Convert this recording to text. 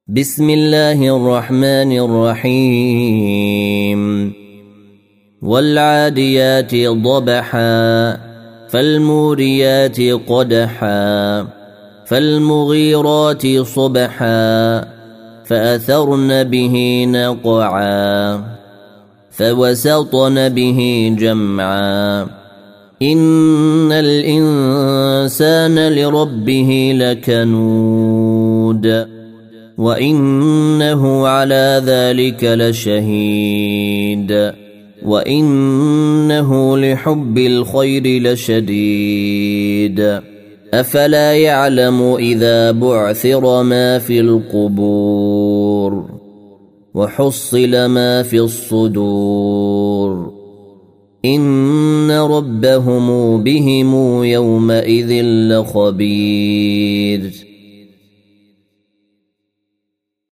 بسم الله الرحمن الرحيم والعاديات ضبحا فالموريات قدحا فالمغيرات صبحا فأثرن به نقعا فوسطن به جمعا إن الإنسان لربه لكنود وإنه على ذلك لشهيد وإنه لحب الخير لشديد أفلا يعلم إذا بعثر ما في القبور وحصل ما في الصدور إن ربهم بهم يومئذ لخبير